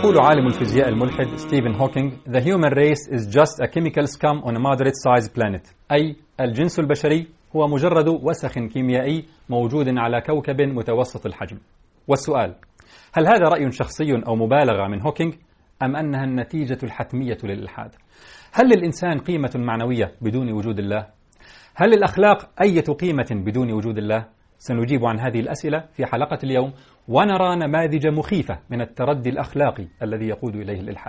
يقول عالم الفيزياء الملحد ستيفن هوكينج: The human race is just a chemical scum on a moderate sized planet. أي الجنس البشري هو مجرد وسخ كيميائي موجود على كوكب متوسط الحجم. والسؤال: هل هذا رأي شخصي أو مبالغة من هوكينج، أم أنها النتيجة الحتمية للإلحاد؟ هل للإنسان قيمة معنوية بدون وجود الله؟ هل للأخلاق أي قيمة بدون وجود الله؟ سنجيب عن هذه الأسئلة في حلقة اليوم، ونرى نماذج مخيفة من التردي الأخلاقي الذي يقود إليه الإلحاد.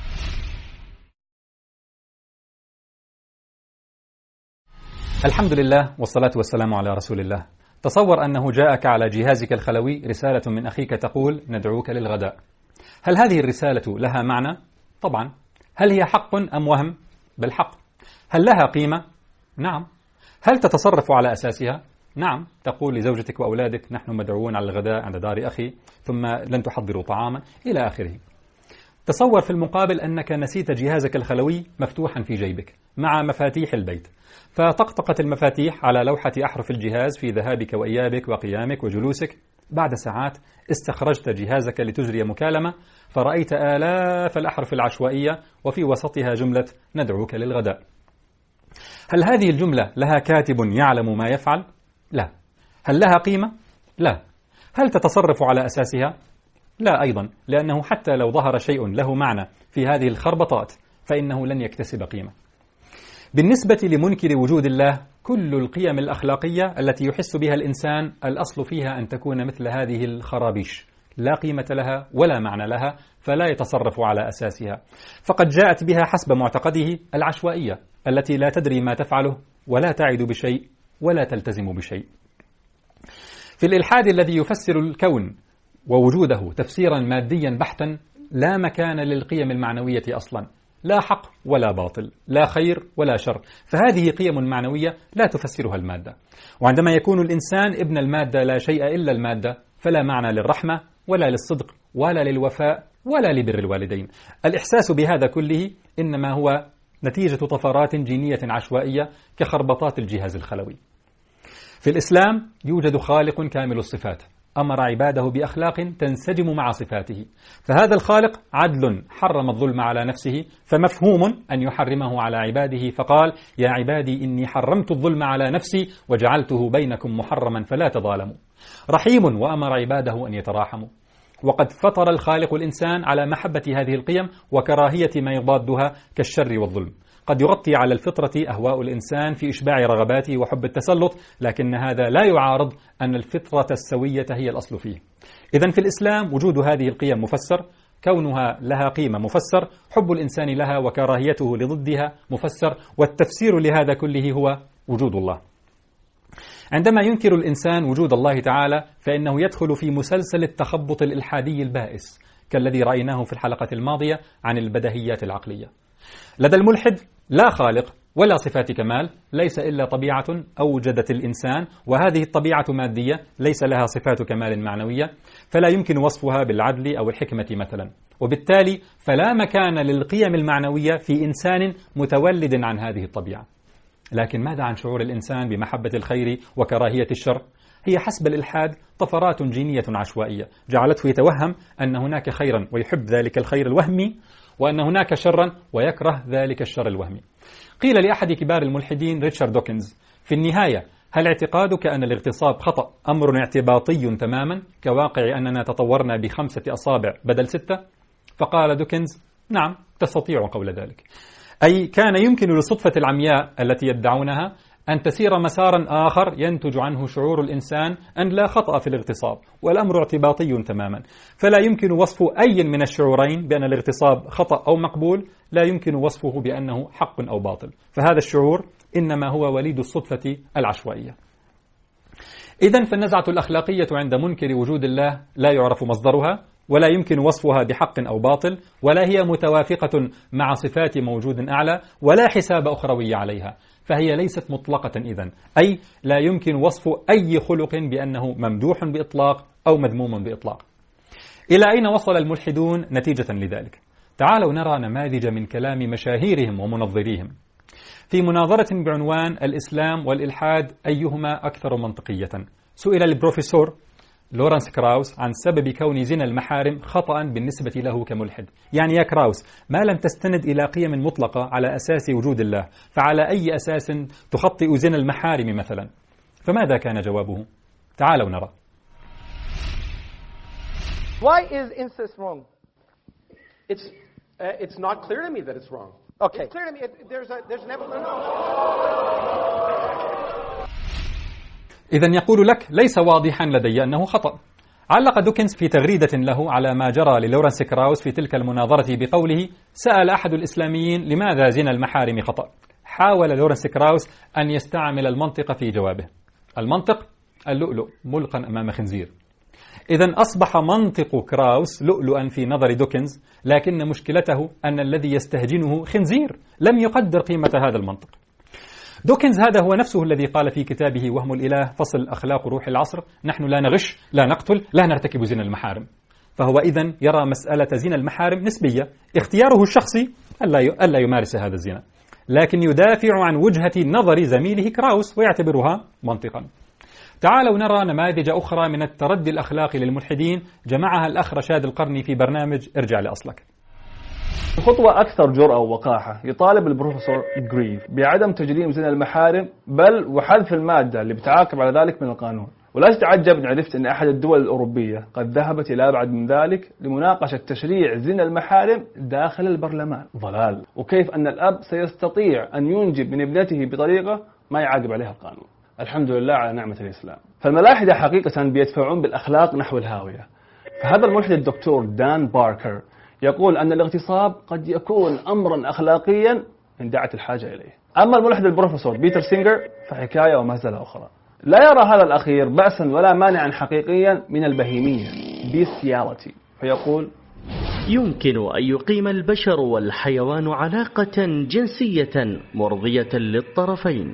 الحمد لله والصلاة والسلام على رسول الله. تصور أنه جاءك على جهازك الخلوي رسالة من أخيك تقول: ندعوك للغداء. هل هذه الرسالة لها معنى؟ طبعا. هل هي حق أم وهم؟ بل حق. هل لها قيمة؟ نعم. هل تتصرف على أساسها؟ نعم. تقول لزوجتك وأولادك: نحن مدعوون على الغداء عند دار أخي، ثم لن تحضروا طعاما، إلى آخره. تصور في المقابل أنك نسيت جهازك الخلوي مفتوحا في جيبك مع مفاتيح البيت، فطقطقت المفاتيح على لوحة أحرف الجهاز في ذهابك وإيابك وقيامك وجلوسك. بعد ساعات استخرجت جهازك لتجري مكالمة، فرأيت آلاف الأحرف العشوائية وفي وسطها جملة: ندعوك للغداء. هل هذه الجملة لها كاتب يعلم ما يفعل؟ لا. هل لها قيمة؟ لا. هل تتصرف على أساسها؟ لا أيضا، لأنه حتى لو ظهر شيء له معنى في هذه الخربطات فإنه لن يكتسب قيمة. بالنسبة لمنكر وجود الله، كل القيم الأخلاقية التي يحس بها الإنسان الأصل فيها أن تكون مثل هذه الخرابيش، لا قيمة لها ولا معنى لها، فلا يتصرف على أساسها، فقد جاءت بها حسب معتقده العشوائية التي لا تدري ما تفعله ولا تعد بشيء ولا تلتزم بشيء. في الإلحاد الذي يفسر الكون ووجوده تفسيرا ماديا بحتا، لا مكان للقيم المعنوية أصلا، لا حق ولا باطل، لا خير ولا شر، فهذه قيم معنوية لا تفسرها المادة. وعندما يكون الإنسان ابن المادة لا شيء إلا المادة، فلا معنى للرحمة ولا للصدق ولا للوفاء ولا لبر الوالدين. الإحساس بهذا كله إنما هو نتيجة طفرات جينية عشوائية كخربطات الجهاز الخلوي. في الإسلام يوجد خالق كامل الصفات، أمر عباده بأخلاق تنسجم مع صفاته، فهذا الخالق عدل حرم الظلم على نفسه، فمفهوم أن يحرمه على عباده، فقال: يا عبادي إني حرمت الظلم على نفسي وجعلته بينكم محرما فلا تظالموا. رحيم وأمر عباده أن يتراحموا. وقد فطر الخالق الإنسان على محبة هذه القيم وكراهية ما يضادها كالشر والظلم. قد يغطي على الفطرة أهواء الإنسان في إشباع رغباته وحب التسلط، لكن هذا لا يعارض أن الفطرة السوية هي الأصل فيه. إذن في الإسلام وجود هذه القيم مفسر، كونها لها قيمة مفسر، حب الإنسان لها وكراهيته لضدها مفسر، والتفسير لهذا كله هو وجود الله. عندما ينكر الإنسان وجود الله تعالى فإنه يدخل في مسلسل التخبط الإلحادي البائس كالذي رأيناه في الحلقة الماضية عن البديهيات العقلية. لدى الملحد لا خالق ولا صفات كمال، ليس إلا طبيعة أوجدت الإنسان، وهذه الطبيعة مادية ليس لها صفات كمال معنوية، فلا يمكن وصفها بالعدل أو الحكمة مثلا، وبالتالي فلا مكان للقيم المعنوية في إنسان متولد عن هذه الطبيعة. لكن ماذا عن شعور الإنسان بمحبة الخير وكراهية الشر؟ هي حسب الإلحاد طفرات جينية عشوائية جعلته يتوهم أن هناك خيرا ويحب ذلك الخير الوهمي، وأن هناك شرا ويكره ذلك الشر الوهمي. قيل لأحد كبار الملحدين ريتشارد دوكنز: في النهاية هل اعتقادك أن الاغتصاب خطأ أمر اعتباطي تماما كواقع أننا تطورنا ب5 أصابع بدل 6؟ فقال دوكنز: نعم، تستطيع قول ذلك. أي كان يمكن للصدفة العمياء التي يدعونها أن تسير مسارا آخر ينتج عنه شعور الإنسان أن لا خطأ في الاغتصاب، والأمر اعتباطي تماما، فلا يمكن وصف أي من الشعورين بأن الاغتصاب خطأ أو مقبول، لا يمكن وصفه بأنه حق أو باطل، فهذا الشعور إنما هو وليد الصدفة العشوائية. إذن فالنزعة الأخلاقية عند منكر وجود الله لا يعرف مصدرها، ولا يمكن وصفها بحق أو باطل، ولا هي متوافقة مع صفات موجود أعلى، ولا حساب أخروي عليها، فهي ليست مطلقة إذن، أي لا يمكن وصف أي خلق بأنه ممدوح بإطلاق أو مذموم بإطلاق. إلى أين وصل الملحدون نتيجة لذلك؟ تعالوا نرى نماذج من كلام مشاهيرهم ومنظريهم. في مناظرة بعنوان الإسلام والإلحاد أيهما أكثر منطقية، سئل البروفيسور لورانس كراوس عن سبب كون زنا المحارم خطأ بالنسبة له كملحد. يعني يا كراوس، ما لم تستند إلى قيم مطلقة على أساس وجود الله، فعلى أي أساس تخطئ زنا المحارم مثلا؟ فماذا كان جوابه؟ تعالوا نرى. Why is incest wrong? It's not clear to me that it's wrong. Okay. It's clear to me there's an evidence. إذن يقول لك ليس واضحا لدي أنه خطأ. علق دوكنز في تغريدة له على ما جرى للورانس كراوس في تلك المناظرة بقوله: سأل أحد الإسلاميين لماذا زنا المحارم خطأ؟ حاول لورانس كراوس أن يستعمل المنطق في جوابه. المنطق اللؤلؤ ملقا أمام خنزير. إذن أصبح منطق كراوس لؤلؤا في نظر دوكنز، لكن مشكلته أن الذي يستهجنه خنزير لم يقدر قيمة هذا المنطق. دوكنز هذا هو نفسه الذي قال في كتابه وهم الإله فصل أخلاق روح العصر: نحن لا نغش، لا نقتل، لا نرتكب زنا المحارم. فهو إذن يرى مسألة زنا المحارم نسبية، اختياره الشخصي ألا يمارس هذا الزنا، لكن يدافع عن وجهة نظر زميله كراوس ويعتبرها منطقا. تعالوا نرى نماذج أخرى من التردي الأخلاقي للملحدين جمعها الأخ رشاد القرني في برنامج ارجع لأصلك. خطوة أكثر جرأة ووقاحة يطالب البروفيسور جريف بعدم تجريم زنا المحارم، بل وحذف المادة اللي بتعاقب على ذلك من القانون. ولا تتعجب إن عرفت أن أحد الدول الأوروبية قد ذهبت إلى أبعد من ذلك لمناقشة تشريع زنا المحارم داخل البرلمان. ضلال. وكيف أن الأب سيستطيع أن ينجب من ابنته بطريقة ما يعاقب عليها القانون. الحمد لله على نعمة الإسلام. فالملاحدة حقيقة بيدفعون بالأخلاق نحو الهاوية. فهذا الملحد الدكتور دان باركر يقول أن الاغتصاب قد يكون أمرا أخلاقيا إن دعت الحاجة إليه. أما الملحد البروفيسور بيتر سينجر فحكاية ومهزلة أخرى. لا يرى هذا الأخير بأسا ولا مانعا حقيقيا من البهيمية bestiality، فيقول: يمكن أن يقيم البشر والحيوان علاقة جنسية مرضية للطرفين.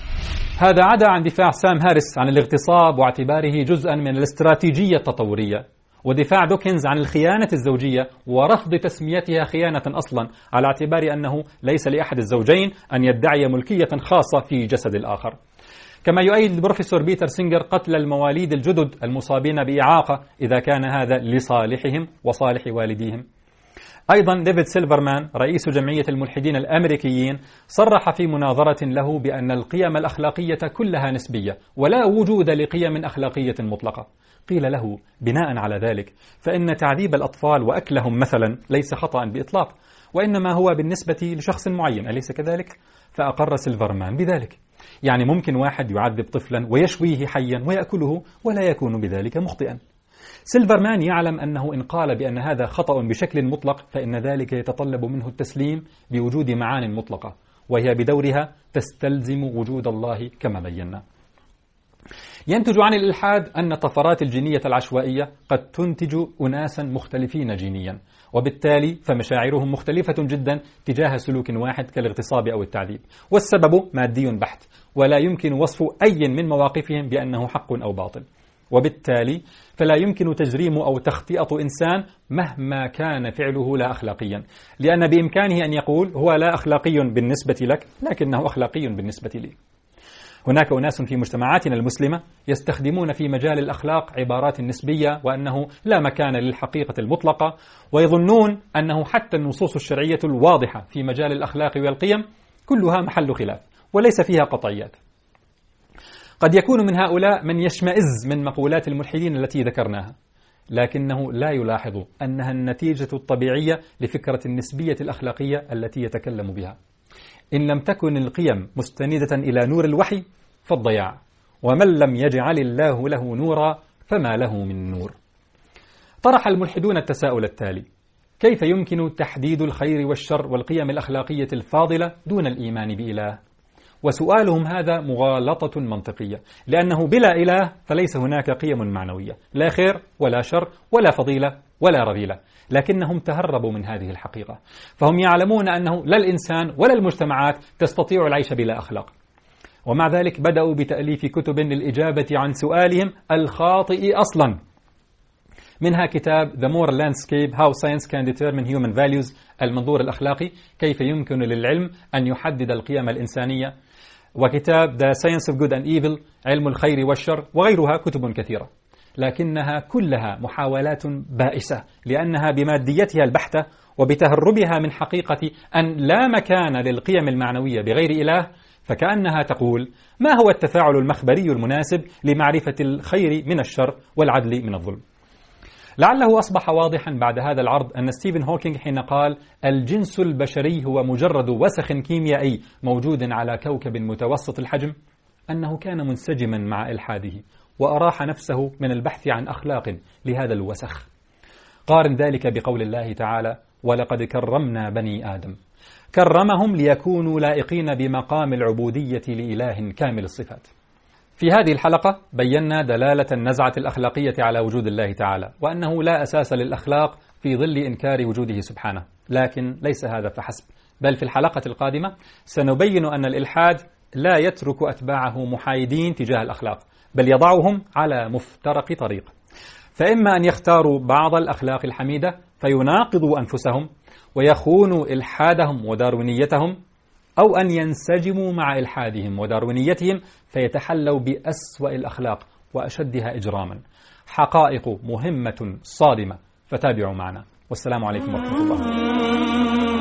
هذا عدا عن دفاع سام هاريس عن الاغتصاب واعتباره جزءا من الاستراتيجية التطورية، ودفاع دوكنز عن الخيانة الزوجية ورفض تسميتها خيانة أصلا، على اعتبار أنه ليس لأحد الزوجين أن يدعي ملكية خاصة في جسد الآخر. كما يؤيد البروفيسور بيتر سينجر قتل المواليد الجدد المصابين بإعاقة إذا كان هذا لصالحهم وصالح والديهم. أيضا ديفيد سيلفرمان رئيس جمعية الملحدين الأمريكيين صرح في مناظرة له بأن القيم الأخلاقية كلها نسبية ولا وجود لقيم أخلاقية مطلقة. قيل له: بناء على ذلك فإن تعذيب الأطفال وأكلهم مثلا ليس خطأ بإطلاق، وإنما هو بالنسبة لشخص معين، أليس كذلك؟ فأقر سيلفرمان بذلك. يعني ممكن واحد يعذب طفلا ويشويه حيا ويأكله ولا يكون بذلك مخطئا. سيلفرمان يعلم أنه إن قال بأن هذا خطأ بشكل مطلق فإن ذلك يتطلب منه التسليم بوجود معان مطلقة، وهي بدورها تستلزم وجود الله كما بينا. ينتج عن الإلحاد أن الطفرات الجينية العشوائية قد تنتج أناسا مختلفين جينيا، وبالتالي فمشاعرهم مختلفة جدا تجاه سلوك واحد كالاغتصاب أو التعذيب، والسبب مادي بحت ولا يمكن وصف أي من مواقفهم بأنه حق أو باطل، وبالتالي فلا يمكن تجريم أو تخطئة إنسان مهما كان فعله لا أخلاقيا، لأن بإمكانه أن يقول هو لا أخلاقي بالنسبة لك لكنه أخلاقي بالنسبة لي. هناك أناس في مجتمعاتنا المسلمة يستخدمون في مجال الأخلاق عبارات نسبية وأنه لا مكان للحقيقة المطلقة، ويظنون أنه حتى النصوص الشرعية الواضحة في مجال الأخلاق والقيم كلها محل خلاف وليس فيها قطعيات. قد يكون من هؤلاء من يشمئز من مقولات الملحدين التي ذكرناها، لكنه لا يلاحظ أنها النتيجة الطبيعية لفكرة النسبية الأخلاقية التي يتكلم بها. إن لم تكن القيم مستندة إلى نور الوحي فالضياع، ومن لم يجعل الله له نورا فما له من نور. طرح الملحدون التساؤل التالي: كيف يمكن تحديد الخير والشر والقيم الأخلاقية الفاضلة دون الإيمان بإله؟ وسؤالهم هذا مغالطة منطقية، لأنه بلا إله فليس هناك قيم معنوية، لا خير ولا شر ولا فضيلة ولا رذيلة، لكنهم تهربوا من هذه الحقيقة، فهم يعلمون أنه لا الإنسان ولا المجتمعات تستطيع العيش بلا أخلاق، ومع ذلك بدأوا بتأليف كتب للإجابة عن سؤالهم الخاطئ أصلا، منها كتاب The Moral Landscape How Science Can Determine Human Values، المنظور الأخلاقي، كيف يمكن للعلم أن يحدد القيم الإنسانية، وكتاب The Science of Good and Evil، علم الخير والشر، وغيرها كتب كثيرة. لكنها كلها محاولات بائسة، لأنها بماديتها البحتة وبتهربها من حقيقة أن لا مكان للقيم المعنوية بغير إله، فكأنها تقول: ما هو التفاعل المخبري المناسب لمعرفة الخير من الشر والعدل من الظلم؟ لعله أصبح واضحا بعد هذا العرض أن ستيفن هوكينج حين قال: الجنس البشري هو مجرد وسخ كيميائي موجود على كوكب متوسط الحجم، أنه كان منسجما مع إلحاده وأراح نفسه من البحث عن أخلاق لهذا الوسخ. قارن ذلك بقول الله تعالى: ولقد كرمنا بني آدم، كرمهم ليكونوا لائقين بمقام العبودية لإله كامل الصفات. في هذه الحلقة بينا دلالة النزعة الأخلاقية على وجود الله تعالى، وأنه لا أساس للأخلاق في ظل إنكار وجوده سبحانه. لكن ليس هذا فحسب، بل في الحلقة القادمة سنبين أن الإلحاد لا يترك أتباعه محايدين تجاه الأخلاق، بل يضعهم على مفترق طريق، فإما أن يختاروا بعض الأخلاق الحميدة فيناقضوا أنفسهم ويخونوا إلحادهم وداروينيتهم، أو أن ينسجموا مع إلحادهم وداروينيتهم فيتحلوا بأسوأ الأخلاق وأشدها إجراما. حقائق مهمة صادمة، فتابعوا معنا، والسلام عليكم ورحمة الله.